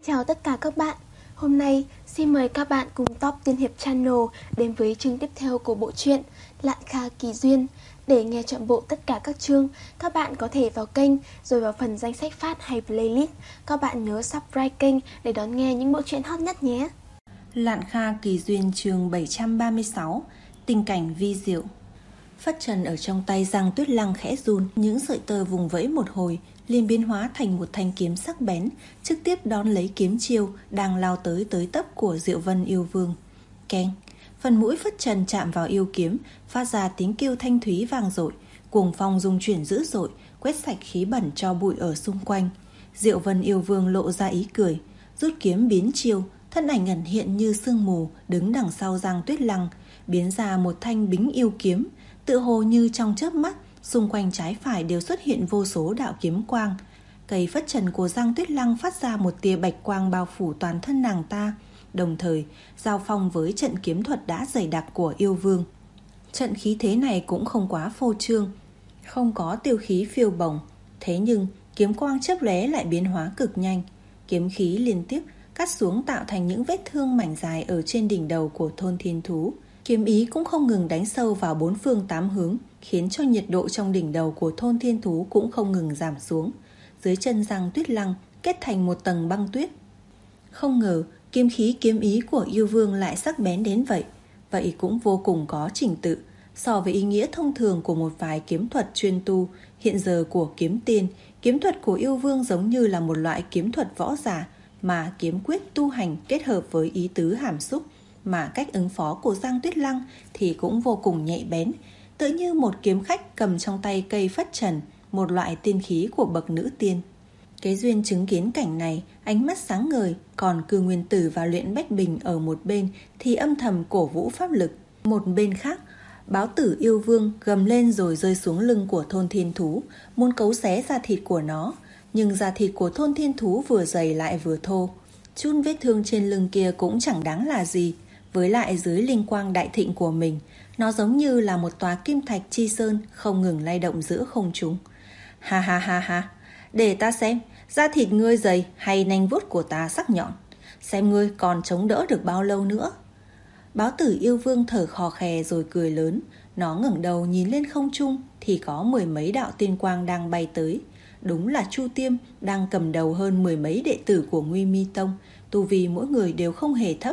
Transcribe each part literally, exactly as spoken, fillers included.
Chào tất cả các bạn. Hôm nay xin mời các bạn cùng Top Tiên Hiệp Channel đến với chương tiếp theo của bộ truyện Lạn Kha Kỳ Duyên. Để nghe trọn bộ tất cả các chương, các bạn có thể vào kênh rồi vào phần danh sách phát hay playlist. Các bạn nhớ subscribe kênh để đón nghe những bộ truyện hot nhất nhé. Lạn Kha Kỳ Duyên chương bảy trăm ba mươi sáu. Tình cảnh vi diệu. Phất trần ở trong tay Giang Tuyết Lăng khẽ run, những sợi tơ vùng vẫy một hồi liền biến hóa thành một thanh kiếm sắc bén, trực tiếp đón lấy kiếm chiêu đang lao tới tới tấp của Diệu Vân Yêu Vương. Keng, phần mũi Phất trần chạm vào yêu kiếm, phát ra tiếng kêu thanh thúy vang dội, cuồng phong rung chuyển dữ dội, quét sạch khí bẩn cho bụi ở xung quanh. Diệu Vân Yêu Vương lộ ra ý cười, rút kiếm biến chiêu, thân ảnh ẩn hiện như sương mù, đứng đằng sau Giang Tuyết Lăng, biến ra một thanh bính yêu kiếm, tựa hồ như trong chớp mắt, xung quanh trái phải đều xuất hiện vô số đạo kiếm quang. Cây phất trần của Giang Tuyết Lăng phát ra một tia bạch quang bao phủ toàn thân nàng ta, đồng thời giao phong với trận kiếm thuật đã dày đặc của yêu vương. Trận khí thế này cũng không quá phô trương, không có tiêu khí phiêu bồng, thế nhưng kiếm quang chớp lóe lại biến hóa cực nhanh, kiếm khí liên tiếp cắt xuống tạo thành những vết thương mảnh dài ở trên đỉnh đầu của thôn thiên thú. Kiếm ý cũng không ngừng đánh sâu vào bốn phương tám hướng, khiến cho nhiệt độ trong đỉnh đầu của thôn thiên thú cũng không ngừng giảm xuống. Dưới chân Giang Tuyết Lăng kết thành một tầng băng tuyết. Không ngờ kiếm khí kiếm ý của yêu vương lại sắc bén đến vậy. Vậy cũng vô cùng có trình tự. So với ý nghĩa thông thường của một vài kiếm thuật chuyên tu, hiện giờ của kiếm tiên, kiếm thuật của yêu vương giống như là một loại kiếm thuật võ giả, mà kiếm quyết tu hành kết hợp với ý tứ hàm xúc. Mà cách ứng phó của Giang Tuyết Lăng thì cũng vô cùng nhạy bén, tựa như một kiếm khách cầm trong tay cây phất trần, một loại tiên khí của bậc nữ tiên. Kế Duyên chứng kiến cảnh này, ánh mắt sáng ngời, còn Cư Nguyên Tử và Luyện Bách Bình ở một bên thì âm thầm cổ vũ pháp lực. Một bên khác, Báo Tử Yêu Vương gầm lên rồi rơi xuống lưng của thôn thiên thú, muốn cấu xé da thịt của nó, nhưng da thịt của thôn thiên thú vừa dày lại vừa thô, chút vết thương trên lưng kia cũng chẳng đáng là gì. Với lại dưới linh quang đại thịnh của mình, nó giống như là một tòa kim thạch chi sơn không ngừng lay động giữa không trung. Ha ha ha ha, để ta xem, da thịt ngươi dày hay nanh vuốt của ta sắc nhọn, xem ngươi còn chống đỡ được bao lâu nữa. Báo Tử Yêu Vương thở khò khè rồi cười lớn, nó ngẩng đầu nhìn lên không trung thì có mười mấy đạo tiên quang đang bay tới. Đúng là Chu Tiêm đang cầm đầu hơn mười mấy đệ tử của Nguy Mi Tông, tu vi mỗi người đều không hề thấp.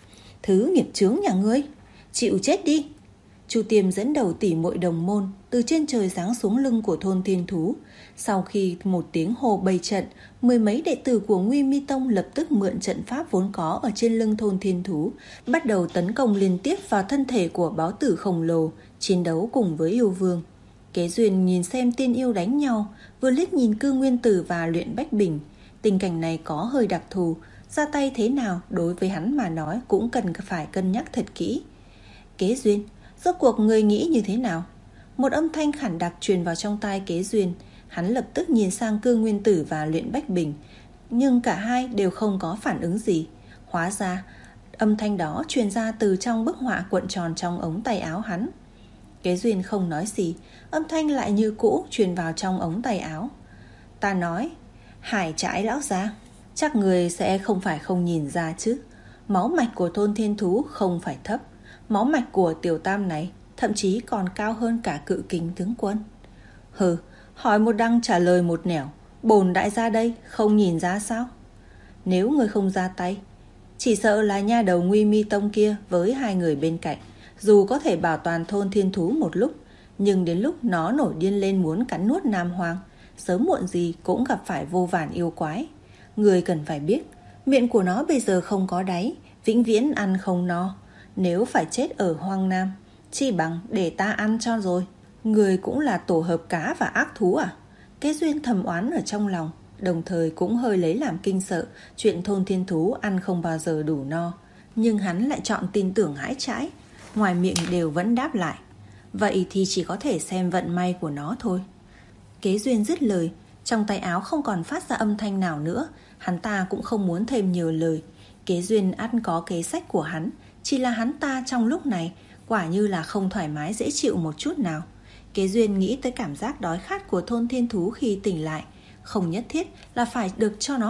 Thứ nghiệp chướng nhà ngươi, chịu chết đi. Chu Tiêm dẫn đầu tỷ muội đồng môn từ trên trời giáng xuống lưng của thôn thiên thú. Sau khi một tiếng hô bày trận, mười mấy đệ tử của Nguy Mi Tông lập tức mượn trận pháp vốn có ở trên lưng thôn thiên thú, bắt đầu tấn công liên tiếp vào thân thể của báo tử khổng lồ, chiến đấu cùng với yêu vương. Kế Duyên nhìn xem tiên yêu đánh nhau, vừa liếc nhìn Cư Nguyên Tử và Luyện Bách Bình. Tình cảnh này có hơi đặc thù, ra tay thế nào đối với hắn mà nói cũng cần phải cân nhắc thật kỹ. Kế Duyên, rốt cuộc người nghĩ như thế nào? Một âm thanh khản đặc truyền vào trong tai Kế Duyên. Hắn lập tức nhìn sang Cư Nguyên Tử và Luyện Bách Bình, nhưng cả hai đều không có phản ứng gì. Hóa ra âm thanh đó truyền ra từ trong bức họa cuộn tròn trong ống tay áo hắn. Kế Duyên không nói gì, âm thanh lại như cũ truyền vào trong ống tay áo. Ta nói, Hải Trãi lão gia, chắc người sẽ không phải không nhìn ra chứ. Máu mạch của thôn thiên thú không phải thấp, máu mạch của tiểu tam này thậm chí còn cao hơn cả Cự Kình tướng quân. Hừ, hỏi một đằng trả lời một nẻo, bổn đại gia đây không nhìn ra sao? Nếu người không ra tay, chỉ sợ là nha đầu Nguy Mi Tông kia với hai người bên cạnh, dù có thể bảo toàn thôn thiên thú một lúc, nhưng đến lúc nó nổi điên lên muốn cắn nuốt Nam Hoàng, sớm muộn gì cũng gặp phải vô vàn yêu quái. Người cần phải biết, miệng của nó bây giờ không có đáy, vĩnh viễn ăn không no. Nếu phải chết ở Hoang Nam, chi bằng để ta ăn cho rồi. Người cũng là tổ hợp cá và ác thú à? Kế Duyên thầm oán ở trong lòng, đồng thời cũng hơi lấy làm kinh sợ chuyện thôn thiên thú ăn không bao giờ đủ no. Nhưng hắn lại chọn tin tưởng Hải Trãi, ngoài miệng đều vẫn đáp lại. Vậy thì chỉ có thể xem vận may của nó thôi. Kế Duyên dứt lời, trong tay áo không còn phát ra âm thanh nào nữa. Hắn ta cũng không muốn thêm nhiều lời. Kế Duyên ăn có kế sách của hắn, chỉ là hắn ta trong lúc này quả như là không thoải mái dễ chịu một chút nào. Kế Duyên nghĩ tới cảm giác đói khát của thôn thiên thú khi tỉnh lại, không nhất thiết là phải được cho nó ăn,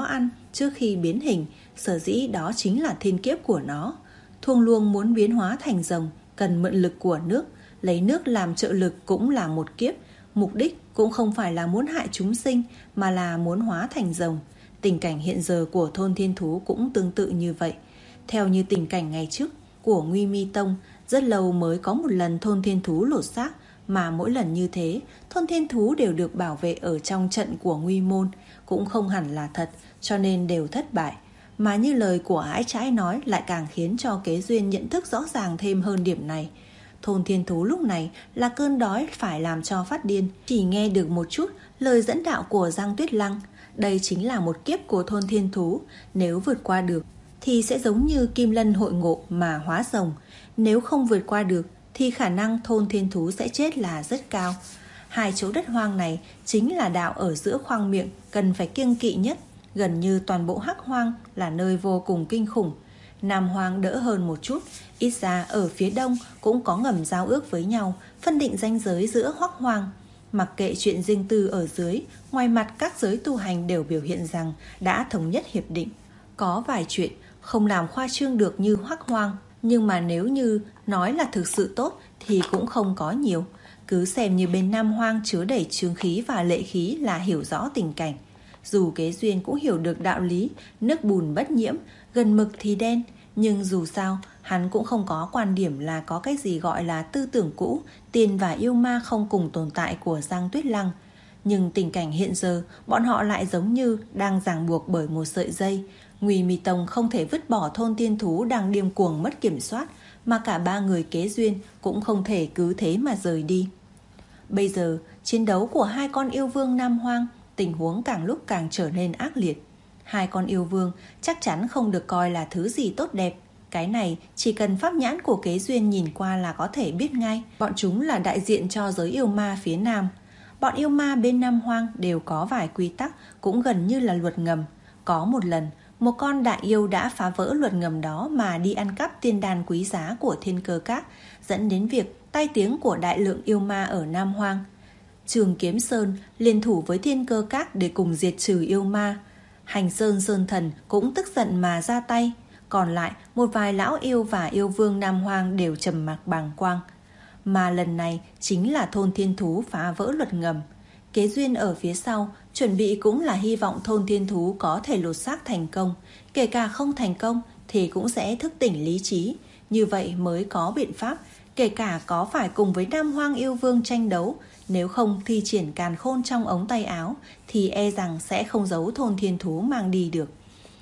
trước khi biến hình, sở dĩ đó chính là thiên kiếp của nó. Thuông Luông muốn biến hóa thành rồng cần mượn lực của nước, lấy nước làm trợ lực cũng là một kiếp. Mục đích cũng không phải là muốn hại chúng sinh, mà là muốn hóa thành rồng. Tình cảnh hiện giờ của thôn thiên thú cũng tương tự như vậy. Theo như tình cảnh ngày trước của Nguy Mi Tông, rất lâu mới có một lần thôn thiên thú lột xác, mà mỗi lần như thế, thôn thiên thú đều được bảo vệ ở trong trận của Nguy Môn, cũng không hẳn là thật, cho nên đều thất bại. Mà như lời của Ái Trãi nói lại càng khiến cho Kế Duyên nhận thức rõ ràng thêm hơn điểm này. Thôn thiên thú lúc này là cơn đói phải làm cho phát điên, chỉ nghe được một chút lời dẫn đạo của Giang Tuyết Lăng. Đây chính là một kiếp của thôn thiên thú, nếu vượt qua được thì sẽ giống như Kim Lân hội ngộ mà hóa rồng, nếu không vượt qua được thì khả năng thôn thiên thú sẽ chết là rất cao. Hai chỗ đất hoang này chính là đạo ở giữa khoang miệng cần phải kiêng kỵ nhất. Gần như toàn bộ Hắc Hoang là nơi vô cùng kinh khủng. Nam Hoang đỡ hơn một chút, ít ra ở phía đông cũng có ngầm giao ước với nhau, phân định ranh giới giữa Hoắc Hoang. Mặc kệ chuyện riêng tư ở dưới, ngoài mặt các giới tu hành đều biểu hiện rằng đã thống nhất hiệp định. Có vài chuyện không làm khoa trương được như Hoắc Hoang, nhưng mà nếu như nói là thực sự tốt thì cũng không có nhiều. Cứ xem như bên Nam Hoang chứa đầy chướng khí và lệ khí là hiểu rõ tình cảnh. Dù Kế Duyên cũng hiểu được đạo lý nước bùn bất nhiễm, gần mực thì đen, nhưng dù sao hắn cũng không có quan điểm là có cái gì gọi là tư tưởng cũ, tiền và yêu ma không cùng tồn tại của Giang Tuyết Lăng. Nhưng tình cảnh hiện giờ, bọn họ lại giống như đang ràng buộc bởi một sợi dây. Nguy Mi Tông không thể vứt bỏ thôn tiên thú đang điên cuồng mất kiểm soát, mà cả ba người Kế Duyên cũng không thể cứ thế mà rời đi. Bây giờ, chiến đấu của hai con yêu vương Nam Hoang, tình huống càng lúc càng trở nên ác liệt. Hai con yêu vương chắc chắn không được coi là thứ gì tốt đẹp. Cái này chỉ cần pháp nhãn của Kế Duyên nhìn qua là có thể biết ngay. Bọn chúng là đại diện cho giới yêu ma phía Nam. Bọn yêu ma bên Nam Hoang đều có vài quy tắc, cũng gần như là luật ngầm. Có một lần, một con đại yêu đã phá vỡ luật ngầm đó mà đi ăn cắp tiên đan quý giá của Thiên Cơ Các, dẫn đến việc tai tiếng của đại lượng yêu ma ở Nam Hoang. Trường Kiếm Sơn liên thủ với Thiên Cơ Các để cùng diệt trừ yêu ma. Hành Sơn Sơn Thần cũng tức giận mà ra tay. Còn lại một vài lão yêu và yêu vương Nam Hoang đều trầm mặc bàng quang. Mà lần này chính là thôn thiên thú phá vỡ luật ngầm. Kế Duyên ở phía sau chuẩn bị cũng là hy vọng thôn thiên thú có thể lột xác thành công. Kể cả không thành công thì cũng sẽ thức tỉnh lý trí. Như vậy mới có biện pháp. Kể cả có phải cùng với Nam Hoang yêu vương tranh đấu, nếu không thi triển càn khôn trong ống tay áo thì e rằng sẽ không giấu thôn thiên thú mang đi được.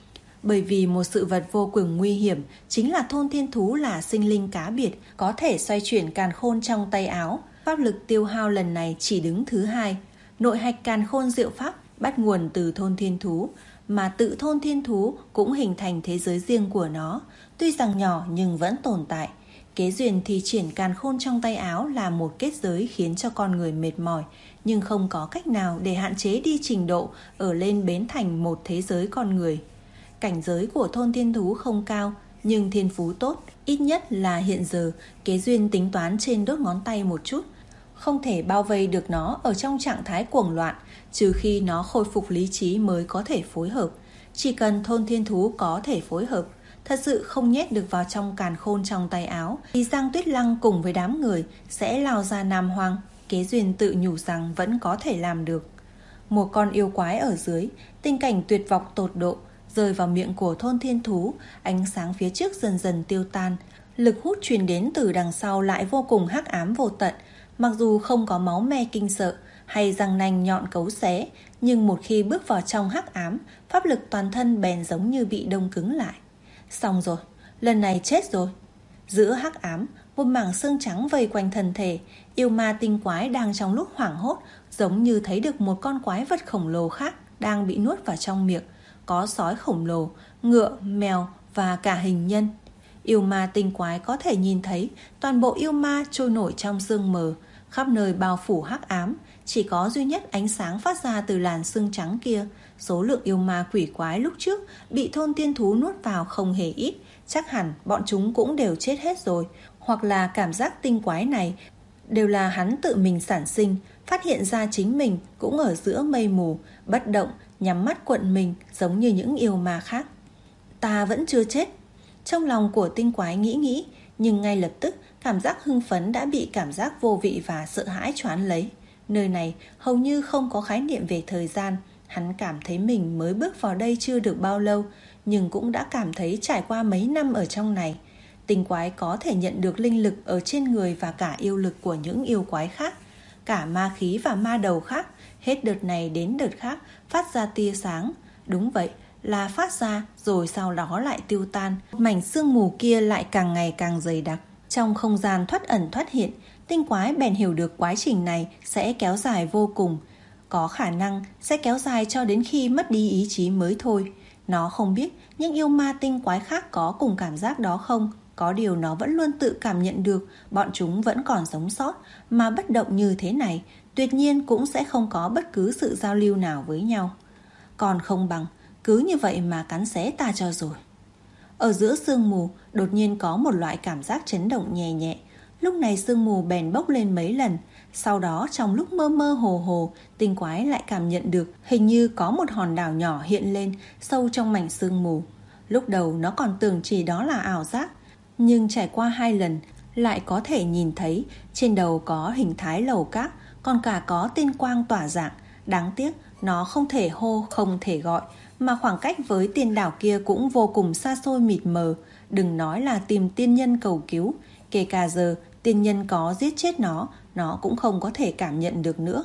Bởi vì một sự vật vô cùng nguy hiểm chính là thôn thiên thú là sinh linh cá biệt, có thể xoay chuyển càn khôn trong tay áo. Pháp lực tiêu hao lần này chỉ đứng thứ hai. Nội hạch càn khôn diệu pháp bắt nguồn từ thôn thiên thú, mà tự thôn thiên thú cũng hình thành thế giới riêng của nó, tuy rằng nhỏ nhưng vẫn tồn tại. Kế Duyên thì triển càn khôn trong tay áo là một kết giới khiến cho con người mệt mỏi, nhưng không có cách nào để hạn chế đi trình độ ở lên bến thành một thế giới con người. Cảnh giới của thôn thiên thú không cao, nhưng thiên phú tốt, ít nhất là hiện giờ Kế Duyên tính toán trên đốt ngón tay một chút. Không thể bao vây được nó ở trong trạng thái cuồng loạn, trừ khi nó khôi phục lý trí mới có thể phối hợp. Chỉ cần thôn thiên thú có thể phối hợp, thật sự không nhét được vào trong càn khôn trong tay áo, thì Giang Tuyết Lăng cùng với đám người sẽ lao ra Nam Hoang. Kế Duyên tự nhủ rằng vẫn có thể làm được. Một con yêu quái ở dưới, tình cảnh tuyệt vọng tột độ, rơi vào miệng của thôn thiên thú. Ánh sáng phía trước dần dần tiêu tan, lực hút truyền đến từ đằng sau lại vô cùng hắc ám vô tận. Mặc dù không có máu me kinh sợ hay răng nanh nhọn cấu xé, nhưng một khi bước vào trong hắc ám, pháp lực toàn thân bèn giống như bị đông cứng lại. Xong rồi, lần này chết rồi. Giữa hắc ám, một mảng xương trắng vây quanh thân thể. Yêu ma tinh quái đang trong lúc hoảng hốt, giống như thấy được một con quái vật khổng lồ khác đang bị nuốt vào trong miệng. Có sói khổng lồ, ngựa, mèo và cả hình nhân. Yêu ma tinh quái có thể nhìn thấy toàn bộ yêu ma trôi nổi trong sương mờ, khắp nơi bao phủ hắc ám, chỉ có duy nhất ánh sáng phát ra từ làn sương trắng kia. Số lượng yêu ma quỷ quái lúc trước bị thôn tiên thú nuốt vào không hề ít, chắc hẳn bọn chúng cũng đều chết hết rồi, hoặc là cảm giác tinh quái này đều là hắn tự mình sản sinh, phát hiện ra chính mình cũng ở giữa mây mù, bất động, nhắm mắt cuộn mình giống như những yêu ma khác. Ta vẫn chưa chết. Trong lòng của tinh quái nghĩ nghĩ, nhưng ngay lập tức cảm giác hưng phấn đã bị cảm giác vô vị và sợ hãi choán lấy. Nơi này hầu như không có khái niệm về thời gian. Hắn cảm thấy mình mới bước vào đây chưa được bao lâu, nhưng cũng đã cảm thấy trải qua mấy năm ở trong này. Tinh quái có thể nhận được linh lực ở trên người và cả yêu lực của những yêu quái khác. Cả ma khí và ma đầu khác, hết đợt này đến đợt khác phát ra tia sáng. Đúng vậy, là phát ra rồi sau đó lại tiêu tan. Mảnh sương mù kia lại càng ngày càng dày đặc. Trong không gian thoát ẩn thoát hiện, tinh quái bèn hiểu được quá trình này sẽ kéo dài vô cùng. Có khả năng sẽ kéo dài cho đến khi mất đi ý chí mới thôi. Nó không biết những yêu ma tinh quái khác có cùng cảm giác đó không. Có điều nó vẫn luôn tự cảm nhận được bọn chúng vẫn còn sống sót, mà bất động như thế này, tuyệt nhiên cũng sẽ không có bất cứ sự giao lưu nào với nhau. Còn không bằng cứ như vậy mà cắn xé ta cho rồi. Ở giữa sương mù đột nhiên có một loại cảm giác chấn động nhẹ nhẹ. Lúc này sương mù bèn bốc lên mấy lần. Sau đó trong lúc mơ mơ hồ hồ, tinh quái lại cảm nhận được hình như có một hòn đảo nhỏ hiện lên sâu trong mảnh sương mù. Lúc đầu nó còn tưởng chỉ đó là ảo giác, nhưng trải qua hai lần lại có thể nhìn thấy trên đầu có hình thái lầu cát, còn cả có tiên quang tỏa dạng. Đáng tiếc nó không thể hô, không thể gọi, mà khoảng cách với tiên đảo kia cũng vô cùng xa xôi mịt mờ. Đừng nói là tìm tiên nhân cầu cứu, kể cả giờ tiên nhân có giết chết nó, nó cũng không có thể cảm nhận được nữa.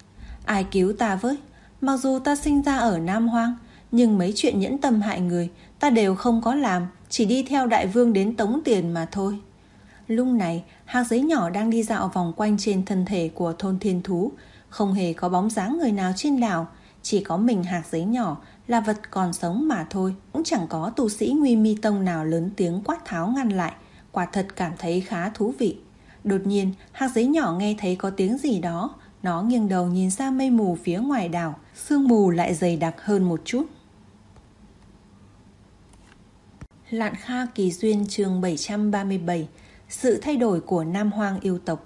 Ai cứu ta với? Mặc dù ta sinh ra ở Nam Hoang, nhưng mấy chuyện nhẫn tâm hại người ta đều không có làm, chỉ đi theo đại vương đến tống tiền mà thôi. Lúc này hạt giấy nhỏ đang đi dạo vòng quanh trên thân thể của thôn thiên thú. Không hề có bóng dáng người nào trên đảo, chỉ có mình hạt giấy nhỏ là vật còn sống mà thôi. Cũng chẳng có tu sĩ Nguy Mi Tông nào lớn tiếng quát tháo ngăn lại. Quả thật cảm thấy khá thú vị. Đột nhiên hạt giấy nhỏ nghe thấy có tiếng gì đó. Nó nghiêng đầu nhìn ra mây mù phía ngoài đảo. Sương mù lại dày đặc hơn một chút. Lạn Kha Kỳ Duyên chương bảy trăm ba mươi bảy. Sự thay đổi của Nam Hoang yêu tộc.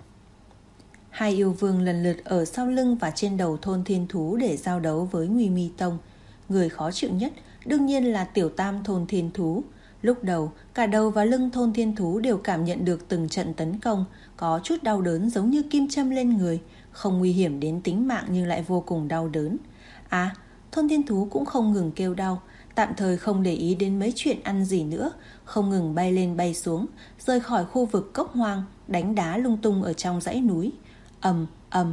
Hai yêu vương lần lượt ở sau lưng và trên đầu thôn thiên thú để giao đấu với Nguy Mi Tông. Người khó chịu nhất đương nhiên là tiểu tam thôn thiên thú. Lúc đầu, cả đầu và lưng thôn thiên thú đều cảm nhận được từng trận tấn công, có chút đau đớn giống như kim châm lên người, không nguy hiểm đến tính mạng nhưng lại vô cùng đau đớn. À, thôn thiên thú cũng không ngừng kêu đau, tạm thời không để ý đến mấy chuyện ăn gì nữa, không ngừng bay lên bay xuống, rời khỏi khu vực cốc hoang, đánh đá lung tung ở trong dãy núi. Ầm ầm,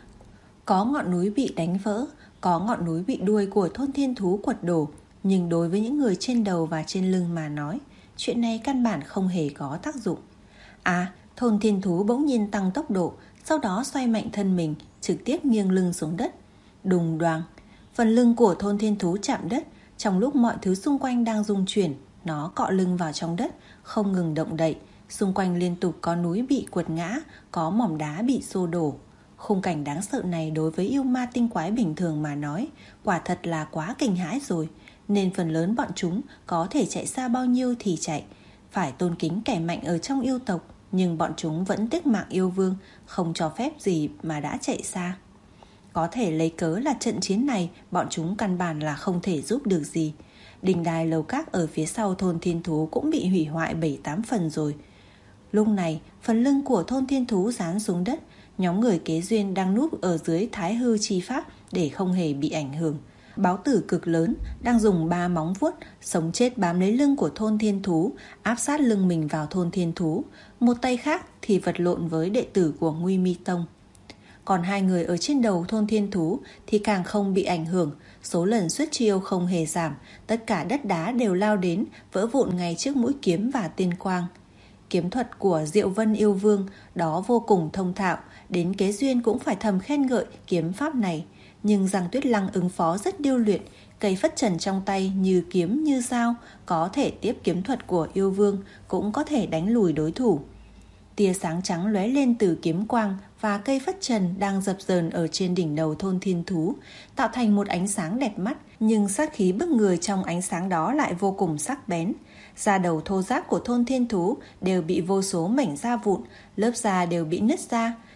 có ngọn núi bị đánh vỡ, có ngọn núi bị đuôi của thôn thiên thú quật đổ, nhưng đối với những người trên đầu và trên lưng mà nói, chuyện này căn bản không hề có tác dụng. À, thôn thiên thú bỗng nhiên tăng tốc độ, sau đó xoay mạnh thân mình, trực tiếp nghiêng lưng xuống đất. Đùng đoàng, phần lưng của thôn thiên thú chạm đất. Trong lúc mọi thứ xung quanh đang rung chuyển, nó cọ lưng vào trong đất, không ngừng động đậy. Xung quanh liên tục có núi bị quật ngã, có mỏm đá bị xô đổ. Khung cảnh đáng sợ này đối với yêu ma tinh quái bình thường mà nói, quả thật là quá kinh hãi rồi. Nên phần lớn bọn chúng có thể chạy xa bao nhiêu thì chạy. Phải tôn kính kẻ mạnh ở trong yêu tộc, nhưng bọn chúng vẫn tiếc mạng yêu vương, không cho phép gì mà đã chạy xa. Có thể lấy cớ là trận chiến này bọn chúng căn bản là không thể giúp được gì. Đình đài lầu các ở phía sau thôn thiên thú cũng bị hủy hoại bảy tám phần rồi. Lúc này phần lưng của thôn thiên thú dán xuống đất. Nhóm người kế duyên đang núp ở dưới thái hư chi pháp để không hề bị ảnh hưởng. Báo tử cực lớn đang dùng ba móng vuốt sống chết bám lấy lưng của thôn thiên thú, áp sát lưng mình vào thôn thiên thú. Một tay khác thì vật lộn với đệ tử của Nguy Mi Tông. Còn hai người ở trên đầu thôn thiên thú thì càng không bị ảnh hưởng. Số lần xuất chiêu không hề giảm, tất cả đất đá đều lao đến, vỡ vụn ngay trước mũi kiếm và tiên quang. Kiếm thuật của Diệu Vân yêu vương đó vô cùng thông thạo, đến kế duyên cũng phải thầm khen ngợi kiếm pháp này. Nhưng Giang Tuyết Lăng ứng phó rất điêu luyện, cây phất trần trong tay như kiếm như dao, có thể tiếp kiếm thuật của yêu vương, cũng có thể đánh lùi đối thủ. Tia sáng trắng lóe lên từ kiếm quang và cây phất trần đang dập dờn ở trên đỉnh đầu thôn thiên thú, tạo thành một ánh sáng đẹp mắt, nhưng sát khí bức người trong ánh sáng đó lại vô cùng sắc bén. Da đầu thô ráp của thôn thiên thú đều bị vô số mảnh da vụn, lớp da đều bị nứt ra,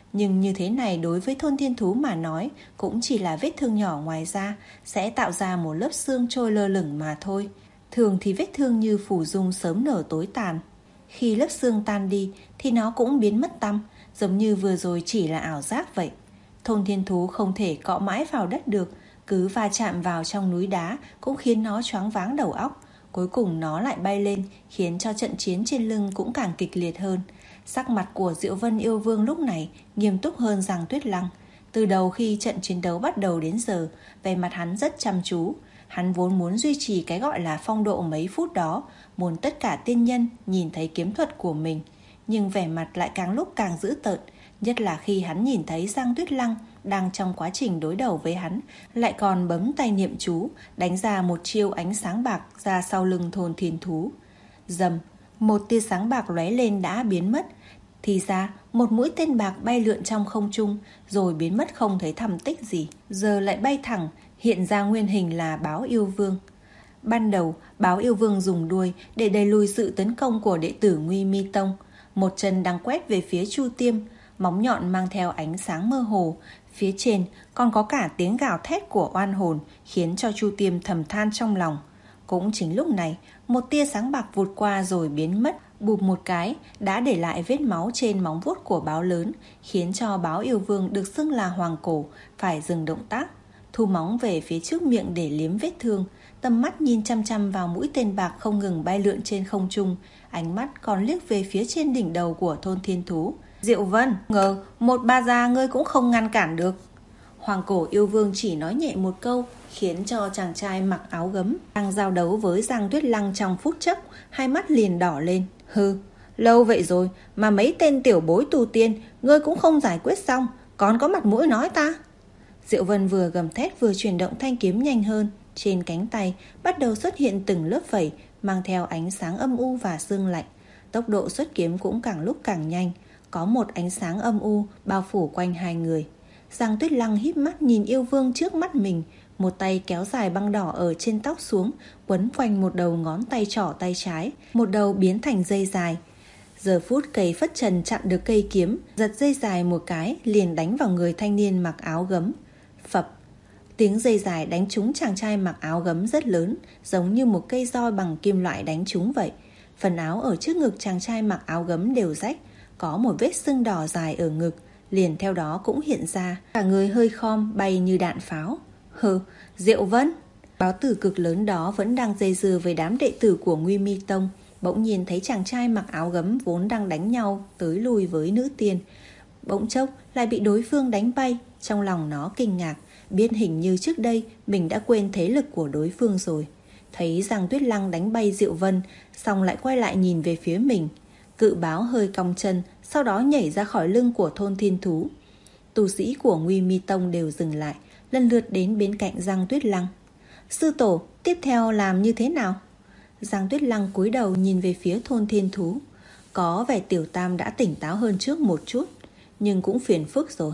Nhưng như thế này đối với thôn thiên thú mà nói cũng chỉ là vết thương nhỏ ngoài da, sẽ tạo ra một lớp xương trôi lơ lửng mà thôi. Thường thì vết thương như phủ dung sớm nở tối tàn. Khi lớp xương tan đi thì nó cũng biến mất tăm, giống như vừa rồi chỉ là ảo giác vậy. Thôn thiên thú không thể cọ mãi vào đất được, cứ va chạm vào trong núi đá cũng khiến nó choáng váng đầu óc. Cuối cùng nó lại bay lên, khiến cho trận chiến trên lưng cũng càng kịch liệt hơn. Sắc mặt của Diệu Vân yêu vương lúc này nghiêm túc hơn Giang Tuyết Lăng. Từ đầu khi trận chiến đấu bắt đầu đến giờ, vẻ mặt hắn rất chăm chú. Hắn vốn muốn duy trì cái gọi là phong độ mấy phút đó, muốn tất cả tiên nhân nhìn thấy kiếm thuật của mình. Nhưng vẻ mặt lại càng lúc càng dữ tợn, nhất là khi hắn nhìn thấy Giang Tuyết Lăng đang trong quá trình đối đầu với hắn, lại còn bấm tay niệm chú, đánh ra một chiêu ánh sáng bạc ra sau lưng thôn thiên thú. Rầm, một tia sáng bạc lóe lên đã biến mất. Thì ra, một mũi tên bạc bay lượn trong không trung, rồi biến mất không thấy tăm tích gì. Giờ lại bay thẳng, hiện ra nguyên hình là Báo Yêu Vương. Ban đầu, Báo Yêu Vương dùng đuôi để đẩy lùi sự tấn công của đệ tử Nguy Mi Tông. Một chân đang quét về phía Chu Tiêm, móng nhọn mang theo ánh sáng mơ hồ. Phía trên còn có cả tiếng gào thét của oan hồn, khiến cho Chu Tiêm thầm than trong lòng. Cũng chính lúc này, một tia sáng bạc vụt qua rồi biến mất, bụp một cái đã để lại vết máu trên móng vuốt của báo lớn, khiến cho Báo Yêu Vương được xưng là Hoàng Cổ phải dừng động tác, thu móng về phía trước miệng để liếm vết thương. Tầm mắt nhìn chăm chăm vào mũi tên bạc không ngừng bay lượn trên không trung, ánh mắt còn liếc về phía trên đỉnh đầu của thôn thiên thú. Diệu Vân, ngờ một ba gia ngươi cũng không ngăn cản được. Hoàng Cổ Yêu Vương chỉ nói nhẹ một câu, khiến cho chàng trai mặc áo gấm đang giao đấu với Giang Tuyết Lăng trong phút chốc, hai mắt liền đỏ lên. Hừ, lâu vậy rồi mà mấy tên tiểu bối tu tiên ngươi cũng không giải quyết xong, còn có mặt mũi nói ta. Diệu Vân vừa gầm thét vừa chuyển động thanh kiếm nhanh hơn. Trên cánh tay bắt đầu xuất hiện từng lớp vảy mang theo ánh sáng âm u và sương lạnh. Tốc độ xuất kiếm cũng càng lúc càng nhanh, có một ánh sáng âm u bao phủ quanh hai người. Giang Tuyết Lăng híp mắt nhìn yêu vương trước mắt mình, một tay kéo dài băng đỏ ở trên tóc xuống, quấn quanh một đầu ngón tay trỏ tay trái, một đầu biến thành dây dài. Giờ phút cây phất trần chặn được cây kiếm, giật dây dài một cái liền đánh vào người thanh niên mặc áo gấm. Phập, tiếng dây dài đánh trúng chàng trai mặc áo gấm rất lớn, giống như một cây roi bằng kim loại đánh trúng vậy. Phần áo ở trước ngực chàng trai mặc áo gấm đều rách, có một vết sưng đỏ dài ở ngực, liền theo đó cũng hiện ra. Cả người hơi khom bay như đạn pháo. Hừ, Diệu Vân. Báo tử cực lớn đó vẫn đang dây dưa với đám đệ tử của Nguy Mi Tông, bỗng nhìn thấy chàng trai mặc áo gấm vốn đang đánh nhau tới lui với nữ tiên, bỗng chốc lại bị đối phương đánh bay. Trong lòng nó kinh ngạc, biết hình như trước đây mình đã quên thế lực của đối phương rồi. Thấy Giang Tuyết Lăng đánh bay Diệu Vân, xong lại quay lại nhìn về phía mình. Cự báo hơi cong chân, sau đó nhảy ra khỏi lưng của thôn thiên thú. Tu sĩ của Nguy Mi Tông đều dừng lại, lần lượt đến bên cạnh Giang Tuyết Lăng. Sư tổ, tiếp theo làm như thế nào? Giang Tuyết Lăng cúi đầu nhìn về phía thôn thiên thú. Có vẻ Tiểu Tam đã tỉnh táo hơn trước một chút, nhưng cũng phiền phức rồi.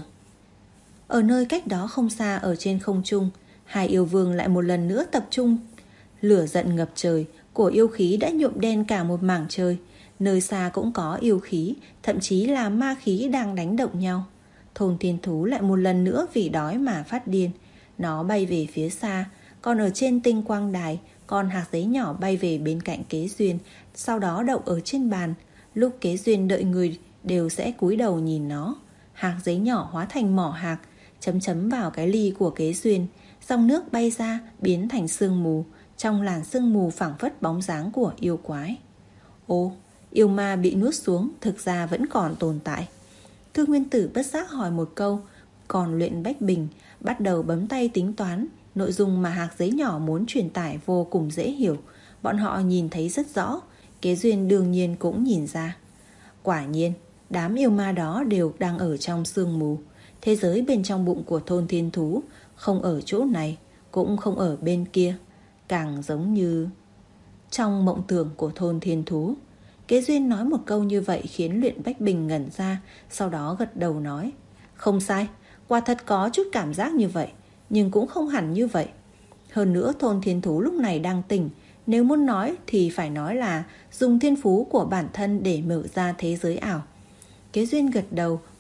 Ở nơi cách đó không xa ở trên không trung, hai yêu vương lại một lần nữa tập trung. Lửa giận ngập trời của yêu khí đã nhuộm đen cả một mảng trời. Nơi xa cũng có yêu khí, thậm chí là ma khí đang đánh động nhau. Thôn thiên thú lại một lần nữa vì đói mà phát điên. Nó bay về phía xa, còn ở trên tinh quang đài, con hạt giấy nhỏ bay về bên cạnh Kế Duyên, sau đó đậu ở trên bàn. Lúc Kế Duyên đợi người đều sẽ cúi đầu nhìn nó. Hạt giấy nhỏ hóa thành mỏ hạt, chấm chấm vào cái ly của Kế Duyên. Dòng nước bay ra biến thành sương mù, trong làn sương mù phảng phất bóng dáng của yêu quái. Ô, yêu ma bị nuốt xuống thực ra vẫn còn tồn tại. Thư Nguyên Tử bất giác hỏi một câu, còn Luyện Bách Bình bắt đầu bấm tay tính toán. Nội dung mà hạt giấy nhỏ muốn truyền tải vô cùng dễ hiểu, bọn họ nhìn thấy rất rõ. Kế Duyên đương nhiên cũng nhìn ra. Quả nhiên, đám yêu ma đó đều đang ở trong sương mù. Thế giới bên trong bụng của thôn thiên thú không ở chỗ này, cũng không ở bên kia, càng giống như trong mộng tưởng của thôn thiên thú. Kế Duyên nói một câu như vậy khiến Luyện Bách Bình ngẩn ra, sau đó gật đầu nói, không sai, quả thật có chút cảm giác như vậy, nhưng cũng không hẳn như vậy. Hơn nữa thôn thiên thú lúc này đang tỉnh, nếu muốn nói thì phải nói là dùng thiên phú của bản thân để mở ra thế giới ảo. Kế Duyên gật đầu,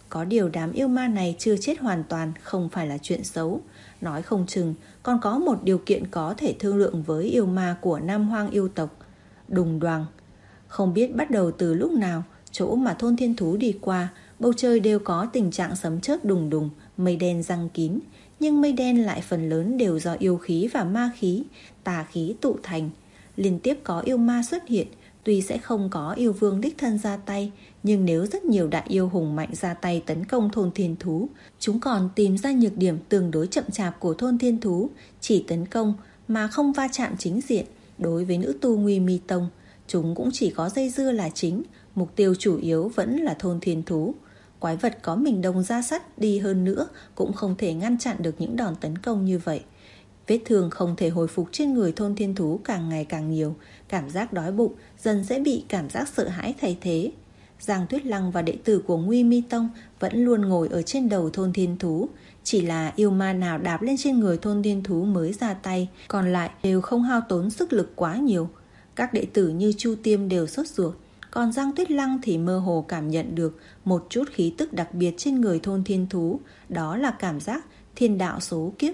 Có điều đám yêu ma này chưa chết hoàn toàn không phải là chuyện xấu. Nói không chừng còn có một điều kiện có thể thương lượng với yêu ma của Nam Hoang yêu tộc, Đùng Đoàng. Không biết bắt đầu từ lúc nào, chỗ mà thôn thiên thú đi qua, bầu trời đều có tình trạng sấm chớp đùng đùng, mây đen giăng kín. Nhưng mây đen lại phần lớn đều do yêu khí và ma khí, tà khí tụ thành. Liên tiếp có yêu ma xuất hiện. Tuy sẽ không có yêu vương đích thân ra tay, nhưng nếu rất nhiều đại yêu hùng mạnh ra tay tấn công thôn thiên thú, chúng còn tìm ra nhược điểm tương đối chậm chạp của thôn thiên thú, chỉ tấn công mà không va chạm chính diện. Đối với nữ tu Nguy Mi Tông, chúng cũng chỉ có dây dưa là chính, mục tiêu chủ yếu vẫn là thôn thiên thú. Quái vật có mình đồng ra sắt đi hơn nữa cũng không thể ngăn chặn được những đòn tấn công như vậy. Vết thương không thể hồi phục trên người thôn thiên thú càng ngày càng nhiều, cảm giác đói bụng dần sẽ bị cảm giác sợ hãi thay thế. Giang Tuyết Lăng và đệ tử của Nguy Mi Tông vẫn luôn ngồi ở trên đầu thôn thiên thú. Chỉ là yêu ma nào đạp lên trên người thôn thiên thú mới ra tay, còn lại đều không hao tốn sức lực quá nhiều. Các đệ tử như Chu Tiêm đều sốt ruột, còn Giang Tuyết Lăng thì mơ hồ cảm nhận được một chút khí tức đặc biệt trên người thôn thiên thú, đó là cảm giác thiên đạo số kiếp.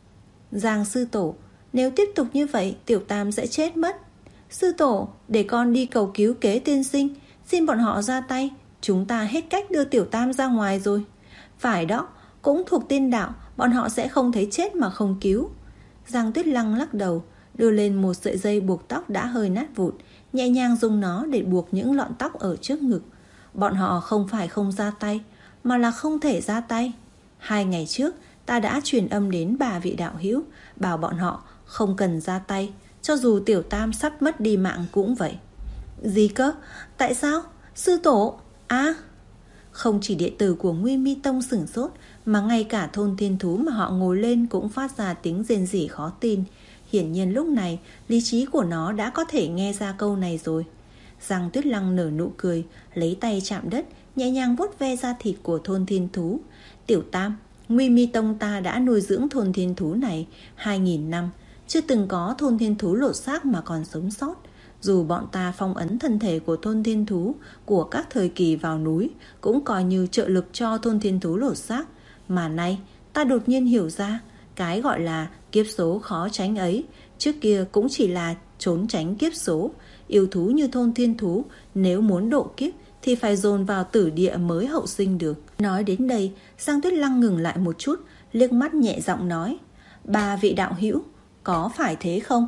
Giang sư tổ, nếu tiếp tục như vậy Tiểu Tam sẽ chết mất. Sư tổ, để con đi cầu cứu Kế tiên sinh, xin bọn họ ra tay, chúng ta hết cách đưa Tiểu Tam ra ngoài rồi. Phải đó, cũng thuộc tiên đạo, bọn họ sẽ không thấy chết mà không cứu. Giang Tuyết Lăng lắc đầu, đưa lên một sợi dây buộc tóc đã hơi nát vụn, nhẹ nhàng dùng nó để buộc những lọn tóc ở trước ngực. Bọn họ không phải không ra tay, mà là không thể ra tay. Hai ngày trước ta đã truyền âm đến bà vị đạo hữu, bảo bọn họ không cần ra tay, cho dù Tiểu Tam sắp mất đi mạng cũng vậy. Gì cơ? Tại sao? Sư tổ? À, không chỉ đệ tử của Nguy Mi Tông sửng sốt, mà ngay cả thôn thiên thú mà họ ngồi lên cũng phát ra tiếng rên rỉ khó tin. Hiển nhiên lúc này lý trí của nó đã có thể nghe ra câu này rồi. Giang Tuyết Lăng nở nụ cười, lấy tay chạm đất, nhẹ nhàng vuốt ve da thịt của thôn thiên thú. Tiểu Tam, Nguy Mi Tông ta đã nuôi dưỡng thôn thiên thú này hai nghìn năm, chưa từng có thôn thiên thú lột xác mà còn sống sót. Dù bọn ta phong ấn thân thể của thôn thiên thú của các thời kỳ vào núi, cũng coi như trợ lực cho thôn thiên thú lột xác. Mà nay ta đột nhiên hiểu ra, cái gọi là kiếp số khó tránh ấy, trước kia cũng chỉ là trốn tránh kiếp số. Yêu thú như thôn thiên thú, nếu muốn độ kiếp thì phải dồn vào tử địa mới hậu sinh được. Nói đến đây, Giang Tuyết Lăng ngừng lại một chút, liếc mắt nhẹ giọng nói, ba vị đạo hữu, có phải thế không?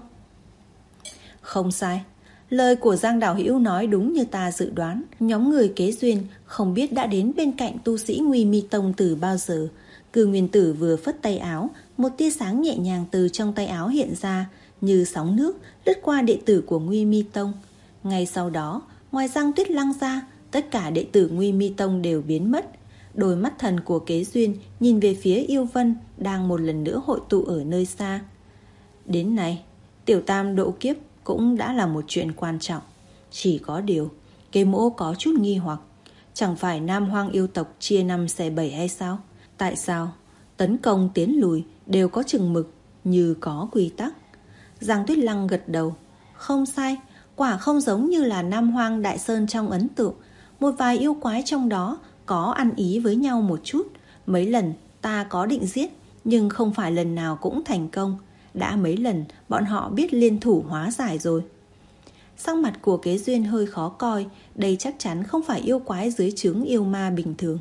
Không sai. Lời của Giang đạo hữu nói đúng như ta dự đoán. Nhóm người kế duyên không biết đã đến bên cạnh tu sĩ Nguy Mi Tông từ bao giờ. Cư Nguyên Tử vừa phất tay áo, một tia sáng nhẹ nhàng từ trong tay áo hiện ra, như sóng nước lướt qua đệ tử của Nguy Mi Tông. Ngay sau đó, ngoài Giang Tuyết Lăng ra, tất cả đệ tử Nguy Mi Tông đều biến mất. Đôi mắt thần của kế duyên nhìn về phía Yêu Vân đang một lần nữa hội tụ ở nơi xa. Đến nay, Tiểu Tam độ kiếp cũng đã là một chuyện quan trọng. Chỉ có điều, Kế Mỗ có chút nghi hoặc, chẳng phải Nam Hoang yêu tộc chia năm xẻ bảy hay sao? Tại sao tấn công tiến lùi đều có chừng mực, như có quy tắc? Giang Tuyết Lăng gật đầu. Không sai, quả không giống như là Nam Hoang Đại Sơn trong ấn tượng. Một vài yêu quái trong đó có ăn ý với nhau một chút. Mấy lần ta có định giết, nhưng không phải lần nào cũng thành công. Đã mấy lần bọn họ biết liên thủ hóa giải rồi. Sắc mặt của kế duyên hơi khó coi, đây chắc chắn không phải yêu quái dưới trướng yêu ma bình thường.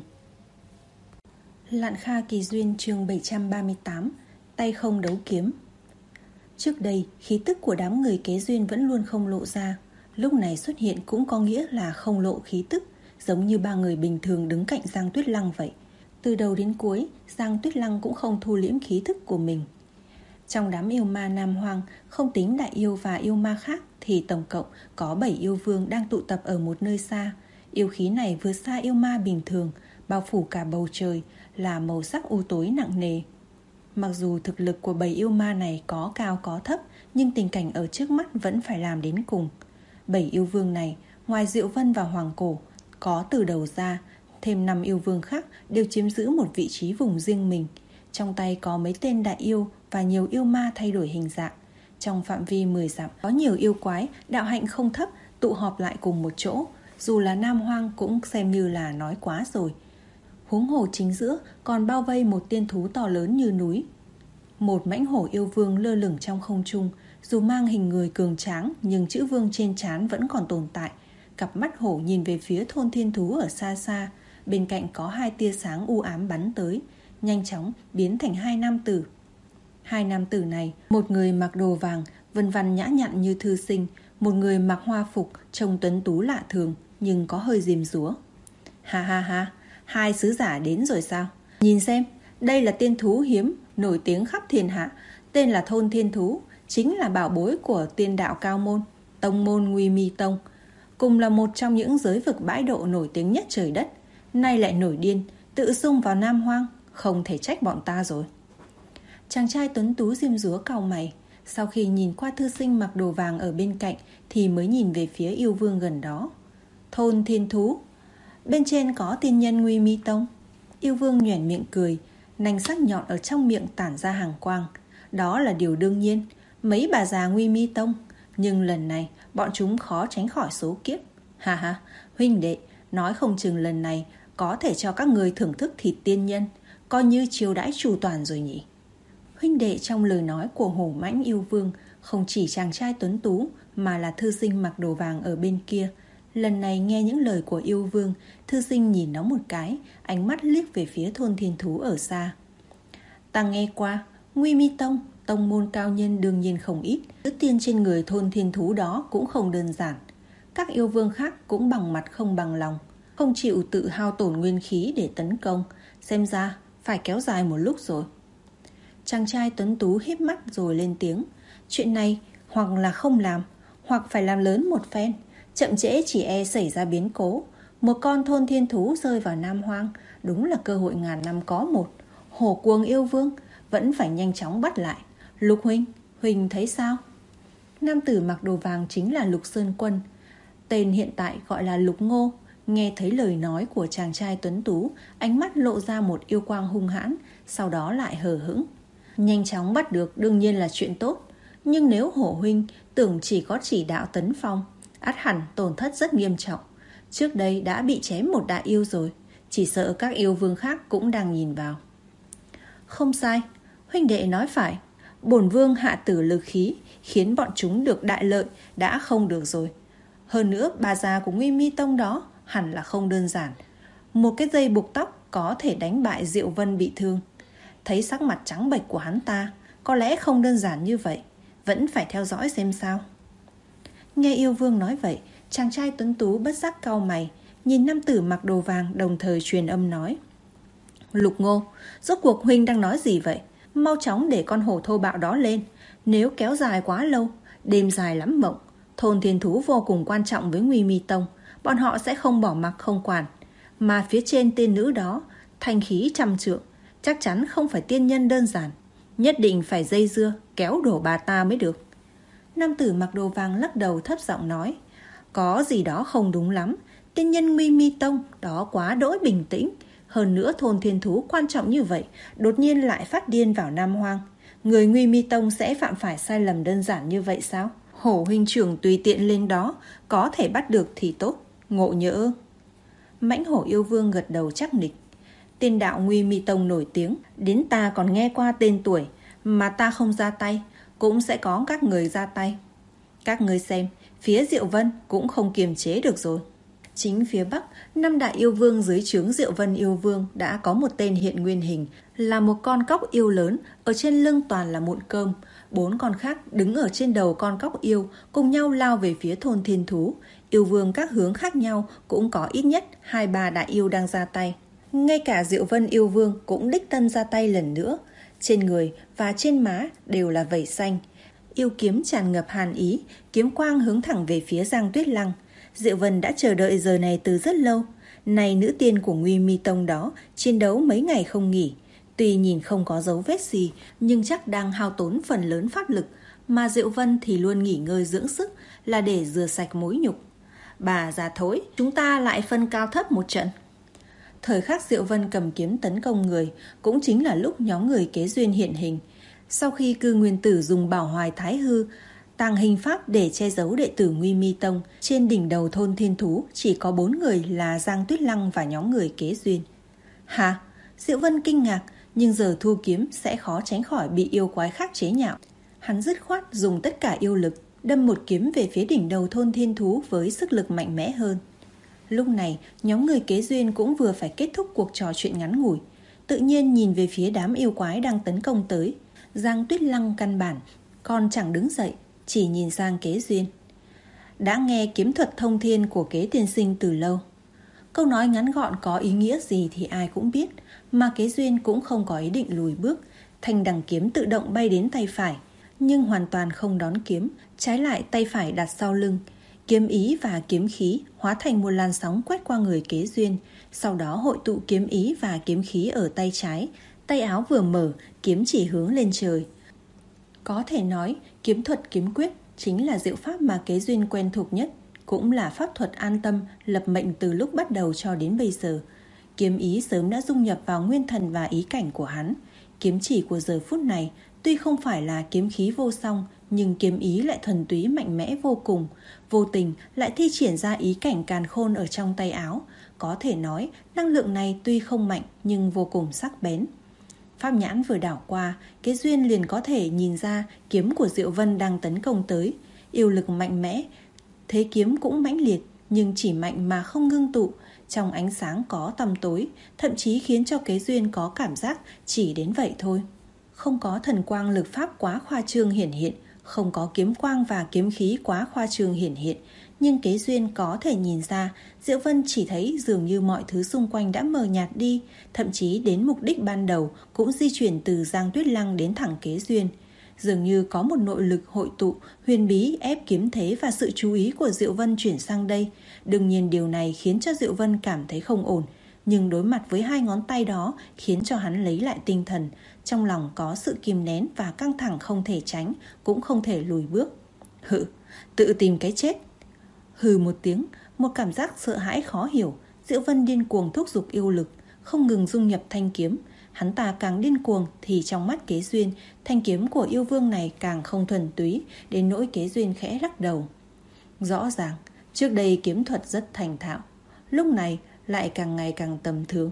Lạn Kha Kỳ Duyên chương bảy trăm ba mươi tám, tay không đấu kiếm. Trước đây, khí tức của đám người kế duyên vẫn luôn không lộ ra. Lúc này xuất hiện cũng có nghĩa là không lộ khí tức, giống như ba người bình thường đứng cạnh Giang Tuyết Lăng vậy. Từ đầu đến cuối, Giang Tuyết Lăng cũng không thu liễm khí tức của mình. Trong đám yêu ma Nam Hoang, không tính đại yêu và yêu ma khác, thì tổng cộng có bảy yêu vương đang tụ tập ở một nơi xa. Yêu khí này vượt xa yêu ma bình thường, bao phủ cả bầu trời, là màu sắc u tối nặng nề. Mặc dù thực lực của bảy yêu ma này có cao có thấp, nhưng tình cảnh ở trước mắt vẫn phải làm đến cùng. Bảy yêu vương này, ngoài Diệu Vân và Hoàng Cổ, có từ đầu ra, thêm năm yêu vương khác đều chiếm giữ một vị trí vùng riêng mình. Trong tay có mấy tên đại yêu và nhiều yêu ma thay đổi hình dạng. Trong phạm vi mười dặm có nhiều yêu quái, đạo hạnh không thấp, tụ họp lại cùng một chỗ. Dù là Nam Hoang cũng xem như là nói quá rồi. Huống hồ chính giữa còn bao vây một tiên thú to lớn như núi. Một mãnh hổ yêu vương lơ lửng trong không trung, dù mang hình người cường tráng nhưng chữ vương trên trán vẫn còn tồn tại. Cặp mắt hổ nhìn về phía thôn thiên thú ở xa xa, bên cạnh có hai tia sáng u ám bắn tới, nhanh chóng biến thành hai nam tử. Hai nam tử này, một người mặc đồ vàng, vân vân nhã nhặn như thư sinh, một người mặc hoa phục, trông tuấn tú lạ thường nhưng có hơi diêm dúa. Ha ha ha, hai sứ giả đến rồi sao? Nhìn xem, đây là tiên thú hiếm, nổi tiếng khắp thiên hạ, tên là thôn thiên thú, chính là bảo bối của tiên đạo cao môn, tông môn Nguy Mi Tông, cùng là một trong những giới vực bãi độ nổi tiếng nhất trời đất. Nay lại nổi điên, tự xung vào Nam Hoang, không thể trách bọn ta rồi. Chàng trai tuấn tú diêm dúa cau mày, sau khi nhìn qua thư sinh mặc đồ vàng ở bên cạnh thì mới nhìn về phía yêu vương gần đó. Thôn thiên thú, bên trên có tiên nhân Nguy Mi Tông. Yêu vương nhoẻn miệng cười, nanh sắc nhọn ở trong miệng tản ra hàng quang. Đó là điều đương nhiên, mấy bà già Nguy Mi Tông, nhưng lần này bọn chúng khó tránh khỏi số kiếp. Ha ha, huynh đệ, nói không chừng lần này có thể cho các người thưởng thức thịt tiên nhân, coi như chiêu đãi chu toàn rồi nhỉ. Huynh đệ trong lời nói của hổ mãnh yêu vương không chỉ chàng trai tuấn tú mà là thư sinh mặc đồ vàng ở bên kia. Lần này nghe những lời của yêu vương, thư sinh nhìn nó một cái, ánh mắt liếc về phía thôn thiên thú ở xa. Ta nghe qua, Nguy Mi Tông, tông môn cao nhân đương nhiên không ít, nữ tiên trên người thôn thiên thú đó cũng không đơn giản. Các yêu vương khác cũng bằng mặt không bằng lòng, không chịu tự hao tổn nguyên khí để tấn công, xem ra phải kéo dài một lúc rồi. Chàng trai tuấn tú híp mắt rồi lên tiếng. Chuyện này hoặc là không làm, hoặc phải làm lớn một phen, chậm trễ chỉ e xảy ra biến cố. Một con thôn thiên thú rơi vào Nam Hoang, đúng là cơ hội ngàn năm có một. Hổ cuồng yêu vương vẫn phải nhanh chóng bắt lại. Lục huynh, huynh thấy sao? Nam tử mặc đồ vàng chính là Lục Sơn Quân, tên hiện tại gọi là Lục Ngô. Nghe thấy lời nói của chàng trai tuấn tú, ánh mắt lộ ra một yêu quang hung hãn, sau đó lại hờ hững. Nhanh chóng bắt được đương nhiên là chuyện tốt, nhưng nếu hổ huynh tưởng chỉ có chỉ đạo tấn phong, ắt hẳn tổn thất rất nghiêm trọng. Trước đây đã bị chém một đại yêu rồi, chỉ sợ các yêu vương khác cũng đang nhìn vào. Không sai, huynh đệ nói phải. Bổn vương hạ tử lực khí, khiến bọn chúng được đại lợi đã không được rồi. Hơn nữa bà già của Nguy Mi Tông đó hẳn là không đơn giản. Một cái dây buộc tóc có thể đánh bại Diệu Vân bị thương. Thấy sắc mặt trắng bệch của hắn ta, có lẽ không đơn giản như vậy, vẫn phải theo dõi xem sao. Nghe yêu vương nói vậy, chàng trai tuấn tú bất giác cau mày, nhìn nam tử mặc đồ vàng đồng thời truyền âm nói. Lục Ngô, rốt cuộc huynh đang nói gì vậy? Mau chóng để con hổ thô bạo đó lên. Nếu kéo dài quá lâu, đêm dài lắm mộng. Thôn thiên thú vô cùng quan trọng với Nguy Mi Tông, bọn họ sẽ không bỏ mặc không quản. Mà phía trên tiên nữ đó, thanh khí trăm trượng, chắc chắn không phải tiên nhân đơn giản. Nhất định phải dây dưa, kéo đổ bà ta mới được. Nam tử mặc đồ vàng lắc đầu thấp giọng nói. Có gì đó không đúng lắm. Tiên nhân Nguy Mi Tông đó quá đỗi bình tĩnh. Hơn nữa thôn thiên thú quan trọng như vậy, đột nhiên lại phát điên vào Nam Hoang. Người Nguy Mi Tông sẽ phạm phải sai lầm đơn giản như vậy sao? Hổ huynh trưởng tùy tiện lên đó, có thể bắt được thì tốt, ngộ nhỡ. Mãnh hổ yêu vương gật đầu chắc nịch. Tiên đạo Nguy Mi Tông nổi tiếng, đến ta còn nghe qua tên tuổi, mà ta không ra tay, cũng sẽ có các người ra tay. Các người xem, phía Diệu Vân cũng không kiềm chế được rồi. Chính phía Bắc, năm đại yêu vương dưới trướng Diệu Vân yêu vương đã có một tên hiện nguyên hình, là một con cóc yêu lớn, ở trên lưng toàn là mụn cơm. Bốn con khác đứng ở trên đầu con cóc yêu, cùng nhau lao về phía thôn thiên thú. Yêu vương các hướng khác nhau cũng có ít nhất hai ba đại yêu đang ra tay. Ngay cả Diệu Vân yêu vương cũng đích thân ra tay lần nữa. Trên người và trên má đều là vảy xanh. Yêu kiếm tràn ngập hàn ý, kiếm quang hướng thẳng về phía Giang Tuyết Lăng. Diệu Vân đã chờ đợi giờ này từ rất lâu. Này nữ tiên của Nguy Mi Tông đó chiến đấu mấy ngày không nghỉ. Tuy nhìn không có dấu vết gì, nhưng chắc đang hao tốn phần lớn pháp lực. Mà Diệu Vân thì luôn nghỉ ngơi dưỡng sức, là để rửa sạch mối nhục. Bà già thối, chúng ta lại phân cao thấp một trận. Thời khắc Diệu Vân cầm kiếm tấn công người, cũng chính là lúc nhóm người kế duyên hiện hình. Sau khi cư nguyên tử dùng bảo hoài thái hư, tàng hình pháp để che giấu đệ tử Nguy Mi Tông, trên đỉnh đầu thôn thiên thú chỉ có bốn người là Giang Tuyết Lăng và nhóm người kế duyên. Hả? Diệu Vân kinh ngạc, nhưng giờ thu kiếm sẽ khó tránh khỏi bị yêu quái khác chế nhạo. Hắn dứt khoát dùng tất cả yêu lực, đâm một kiếm về phía đỉnh đầu thôn thiên thú với sức lực mạnh mẽ hơn. Lúc này, nhóm người kế duyên cũng vừa phải kết thúc cuộc trò chuyện ngắn ngủi. Tự nhiên nhìn về phía đám yêu quái đang tấn công tới. Giang Tuyết Lăng căn bản còn chẳng đứng dậy, chỉ nhìn sang kế duyên. Đã nghe kiếm thuật thông thiên của kế tiên sinh từ lâu. Câu nói ngắn gọn có ý nghĩa gì thì ai cũng biết, mà kế duyên cũng không có ý định lùi bước. Thanh đằng kiếm tự động bay đến tay phải, nhưng hoàn toàn không đón kiếm, trái lại tay phải đặt sau lưng. Kiếm ý và kiếm khí hóa thành một làn sóng quét qua người kế duyên, sau đó hội tụ kiếm ý và kiếm khí ở tay trái. Tay áo vừa mở, kiếm chỉ hướng lên trời. Có thể nói, kiếm thuật kiếm quyết chính là diệu pháp mà kế duyên quen thuộc nhất, cũng là pháp thuật an tâm lập mệnh từ lúc bắt đầu cho đến bây giờ. Kiếm ý sớm đã dung nhập vào nguyên thần và ý cảnh của hắn. Kiếm chỉ của giờ phút này tuy không phải là kiếm khí vô song, nhưng kiếm ý lại thuần túy mạnh mẽ vô cùng, vô tình lại thi triển ra ý cảnh càn khôn ở trong tay áo. Có thể nói, năng lượng này tuy không mạnh nhưng vô cùng sắc bén. Pháp nhãn vừa đảo qua, kế duyên liền có thể nhìn ra kiếm của Diệu Vân đang tấn công tới. Yêu lực mạnh mẽ, thế kiếm cũng mãnh liệt, nhưng chỉ mạnh mà không ngưng tụ. Trong ánh sáng có tăm tối, thậm chí khiến cho kế duyên có cảm giác chỉ đến vậy thôi. Không có thần quang lực pháp quá khoa trương hiển hiện, không có kiếm quang và kiếm khí quá khoa trương hiển hiện, nhưng kế duyên có thể nhìn ra Diệu Vân chỉ thấy dường như mọi thứ xung quanh đã mờ nhạt đi, thậm chí đến mục đích ban đầu cũng di chuyển từ Giang Tuyết Lăng đến thẳng kế duyên. Dường như có một nội lực hội tụ, huyền bí ép kiếm thế và sự chú ý của Diệu Vân chuyển sang đây. Đương nhiên điều này khiến cho Diệu Vân cảm thấy không ổn, nhưng đối mặt với hai ngón tay đó khiến cho hắn lấy lại tinh thần. Trong lòng có sự kìm nén và căng thẳng không thể tránh, cũng không thể lùi bước. Hự, tự tìm cái chết. Hừ một tiếng, một cảm giác sợ hãi khó hiểu. Diệu Vân điên cuồng thúc giục yêu lực, không ngừng dung nhập thanh kiếm. Hắn ta càng điên cuồng thì trong mắt kế duyên, thanh kiếm của yêu vương này càng không thuần túy, đến nỗi kế duyên khẽ lắc đầu. Rõ ràng, trước đây kiếm thuật rất thành thạo, lúc này lại càng ngày càng tầm thường.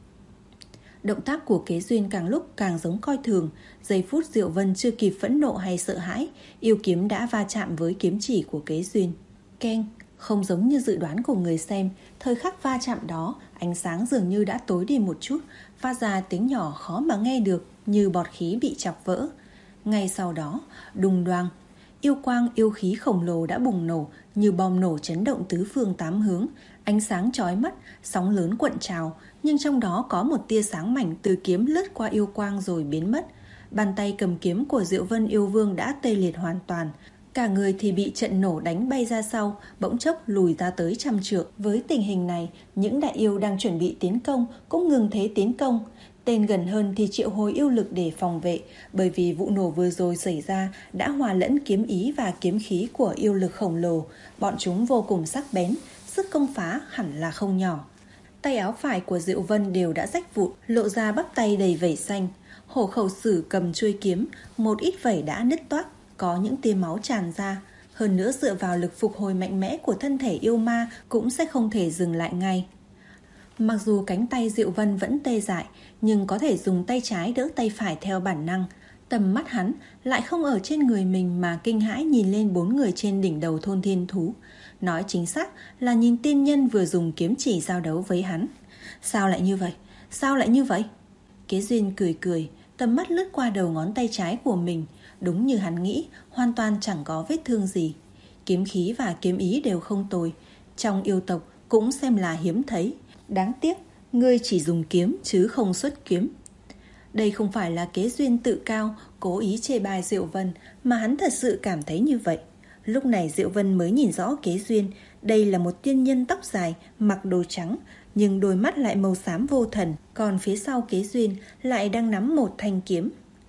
Động tác của kế duyên càng lúc càng giống coi thường. Giây phút Diệu Vân chưa kịp phẫn nộ hay sợ hãi, yêu kiếm đã va chạm với kiếm chỉ của kế duyên. Keng, không giống như dự đoán của người xem, thời khắc va chạm đó, ánh sáng dường như đã tối đi một chút, phát ra tiếng nhỏ khó mà nghe được, như bọt khí bị chọc vỡ. Ngay sau đó, đùng đoang, yêu quang yêu khí khổng lồ đã bùng nổ, như bom nổ chấn động tứ phương tám hướng. Ánh sáng chói mắt, sóng lớn cuộn trào, nhưng trong đó có một tia sáng mảnh từ kiếm lướt qua yêu quang rồi biến mất. Bàn tay cầm kiếm của Diệu Vân yêu vương đã tê liệt hoàn toàn. Cả người thì bị trận nổ đánh bay ra sau, bỗng chốc lùi ra tới trăm trượng. Với tình hình này, những đại yêu đang chuẩn bị tiến công cũng ngừng thế tiến công. Tên gần hơn thì triệu hồi yêu lực để phòng vệ, bởi vì vụ nổ vừa rồi xảy ra đã hòa lẫn kiếm ý và kiếm khí của yêu lực khổng lồ. Bọn chúng vô cùng sắc bén, sức công phá hẳn là không nhỏ. Tay áo phải của Diệu Vân đều đã rách vụn, lộ ra bắp tay đầy vảy xanh. Hổ khẩu sử cầm chuôi kiếm, một ít vảy đã nứt toác, có những tia máu tràn ra. Hơn nữa dựa vào lực phục hồi mạnh mẽ của thân thể yêu ma cũng sẽ không thể dừng lại ngay. Mặc dù cánh tay Diệu Vân vẫn tê dại, nhưng có thể dùng tay trái đỡ tay phải theo bản năng. Tầm mắt hắn lại không ở trên người mình mà kinh hãi nhìn lên bốn người trên đỉnh đầu thôn thiên thú. Nói chính xác là nhìn tiên nhân vừa dùng kiếm chỉ giao đấu với hắn. Sao lại như vậy? Sao lại như vậy? Kế duyên cười cười, tầm mắt lướt qua đầu ngón tay trái của mình. Đúng như hắn nghĩ, hoàn toàn chẳng có vết thương gì. Kiếm khí và kiếm ý đều không tồi, trong yêu tộc cũng xem là hiếm thấy. Đáng tiếc, ngươi chỉ dùng kiếm chứ không xuất kiếm. Đây không phải là kế duyên tự cao, cố ý chê bai Diệu Vân, mà hắn thật sự cảm thấy như vậy. Lúc này Diệu Vân mới nhìn rõ kế duyên. Đây là một tiên nhân tóc dài, mặc đồ trắng, nhưng đôi mắt lại màu xám vô thần. Còn phía sau kế duyên lại đang nắm một thanh kiếm.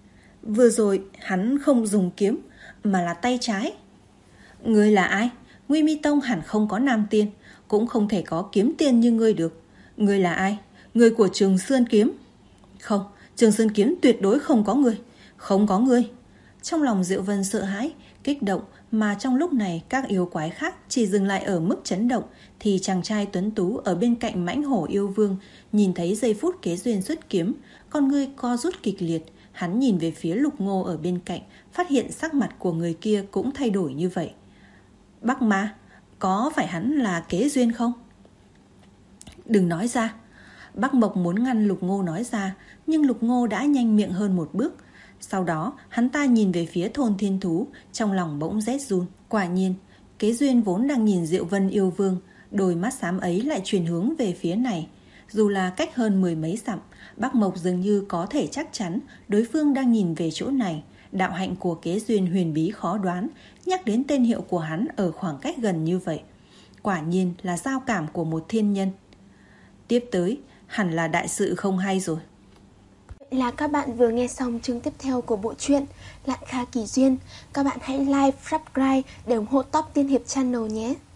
Vừa rồi hắn không dùng kiếm, mà là tay trái. Ngươi là ai? Nguy Mi Tông hẳn không có nam tiên, cũng không thể có kiếm tiên như ngươi được. Ngươi là ai? Người của Trường Sơn Kiếm? Không, Trường Sơn Kiếm tuyệt đối không có ngươi. Không có ngươi. Trong lòng Diệu Vân sợ hãi, kích động Mà trong lúc này các yêu quái khác chỉ dừng lại ở mức chấn động, thì chàng trai tuấn tú ở bên cạnh mãnh hổ yêu vương nhìn thấy giây phút Kế Duyên xuất kiếm, con ngươi co rút kịch liệt. Hắn nhìn về phía Lục Ngô ở bên cạnh, phát hiện sắc mặt của người kia cũng thay đổi như vậy. Bắc Ma, có phải hắn là Kế Duyên không? Đừng nói ra. Bắc Mộc muốn ngăn Lục Ngô nói ra, nhưng Lục Ngô đã nhanh miệng hơn một bước. Sau đó hắn ta nhìn về phía thôn thiên thú, trong lòng bỗng rét run. Quả nhiên, Kế Duyên vốn đang nhìn Diệu Vân yêu vương, đôi mắt xám ấy lại chuyển hướng về phía này. Dù là cách hơn mười mấy dặm, Bắc Mộc dường như có thể chắc chắn đối phương đang nhìn về chỗ này. Đạo hạnh của Kế Duyên huyền bí khó đoán, nhắc đến tên hiệu của hắn ở khoảng cách gần như vậy. Quả nhiên là giao cảm của một thiên nhân. Tiếp tới, hẳn là đại sự không hay rồi. Vậy là các bạn vừa nghe xong chương tiếp theo của bộ truyện Lạn Kha Kỳ Duyên. Các bạn hãy like, subscribe để ủng hộ Top Tiên Hiệp Channel nhé.